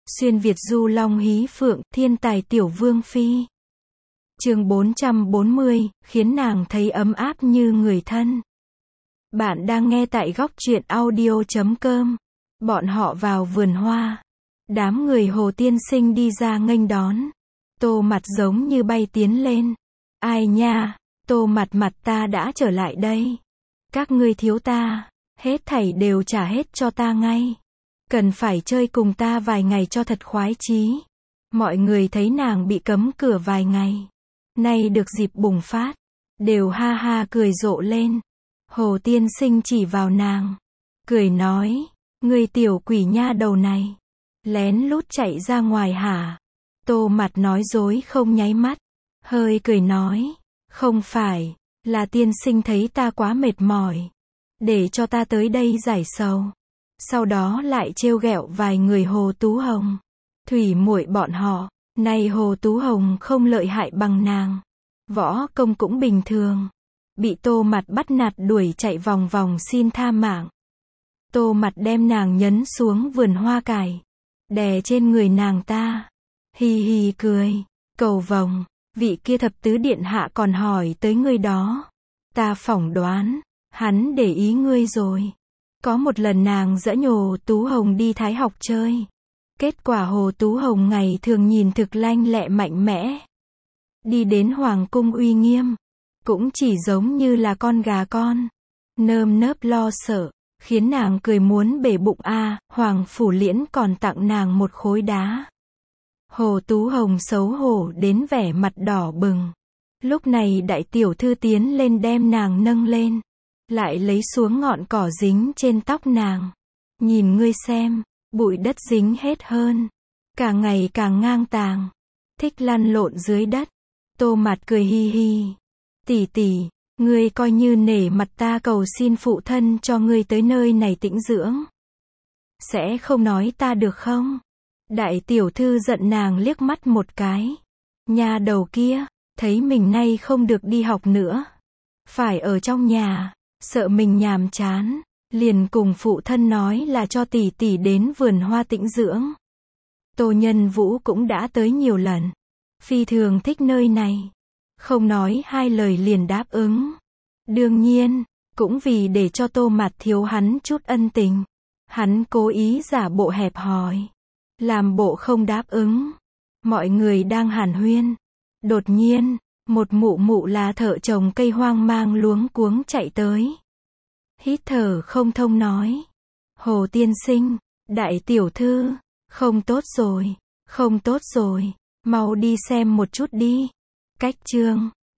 Xuyên Việt du long hí phượng, thiên tài tiểu vương phi. Chương 440, khiến nàng thấy ấm áp như người thân. Bạn đang nghe tại góc truyện audio.com. Bọn họ vào vườn hoa. Đám người Hồ tiên sinh đi ra nghênh đón. Tô Mặt giống như bay tiến lên. Ai nha, Tô Mặt ta đã trở lại đây. Các ngươi thiếu ta, hết thảy đều trả hết cho ta ngay. Cần phải chơi cùng ta vài ngày cho thật khoái chí. Mọi người thấy nàng bị cấm cửa vài ngày, nay được dịp bùng phát, đều ha ha cười rộ lên. Hồ tiên sinh chỉ vào nàng, cười nói, ngươi tiểu quỷ nha đầu này, lén lút chạy ra ngoài hả? Tô Mặt nói dối không nháy mắt, hơi cười nói, không phải, là tiên sinh thấy ta quá mệt mỏi, để cho ta tới đây giải sầu. Sau đó lại trêu ghẹo vài người Hồ Tú Hồng, Thủy muội bọn họ. Nay Hồ Tú Hồng không lợi hại bằng nàng, võ công cũng bình thường, bị Tô Mặt bắt nạt đuổi chạy vòng vòng xin tha mạng. Tô Mặt đem nàng nhấn xuống vườn hoa cải, đè trên người nàng ta, hì hì cười, cầu vồng, vị kia thập tứ điện hạ còn hỏi tới ngươi đó. Ta phỏng đoán, hắn để ý ngươi rồi. Có một lần nàng giã nhổ Tú Hồng đi Thái học chơi. Kết quả Hồ Tú Hồng ngày thường nhìn thực lanh lẹ mạnh mẽ. Đi đến Hoàng cung uy nghiêm, cũng chỉ giống như là con gà con. Nơm nớp lo sợ, khiến nàng cười muốn bể bụng a. Hoàng Phủ Liễn còn tặng nàng một khối đá. Hồ Tú Hồng xấu hổ đến vẻ mặt đỏ bừng. Lúc này đại tiểu thư tiến lên đem nàng nâng lên, lại lấy xuống ngọn cỏ dính trên tóc nàng. Nhìn ngươi xem, bụi đất dính hết hơn, càng ngày càng ngang tàng, thích lăn lộn dưới đất. Tô Mặt cười hi hi, tỷ tỷ, ngươi coi như nể mặt ta cầu xin phụ thân cho ngươi tới nơi này tĩnh dưỡng, sẽ không nói ta được không? Đại tiểu thư giận nàng liếc mắt một cái. Nha đầu kia, thấy mình nay không được đi học nữa, phải ở trong nhà, sợ mình nhàm chán, liền cùng phụ thân nói là cho tỷ tỷ đến vườn hoa tĩnh dưỡng. Tô Nhân Vũ cũng đã tới nhiều lần, phi thường thích nơi này, không nói hai lời liền đáp ứng. Đương nhiên, cũng vì để cho Tô Mặt thiếu hắn chút ân tình, hắn cố ý giả bộ hẹp hòi, làm bộ không đáp ứng. Mọi người đang hàn huyên, đột nhiên, một mụ mụ là thợ trồng cây hoang mang luống cuống chạy tới. Hít thở không thông nói, Hồ tiên sinh, đại tiểu thư, không tốt rồi, không tốt rồi, mau đi xem một chút đi. Cách chương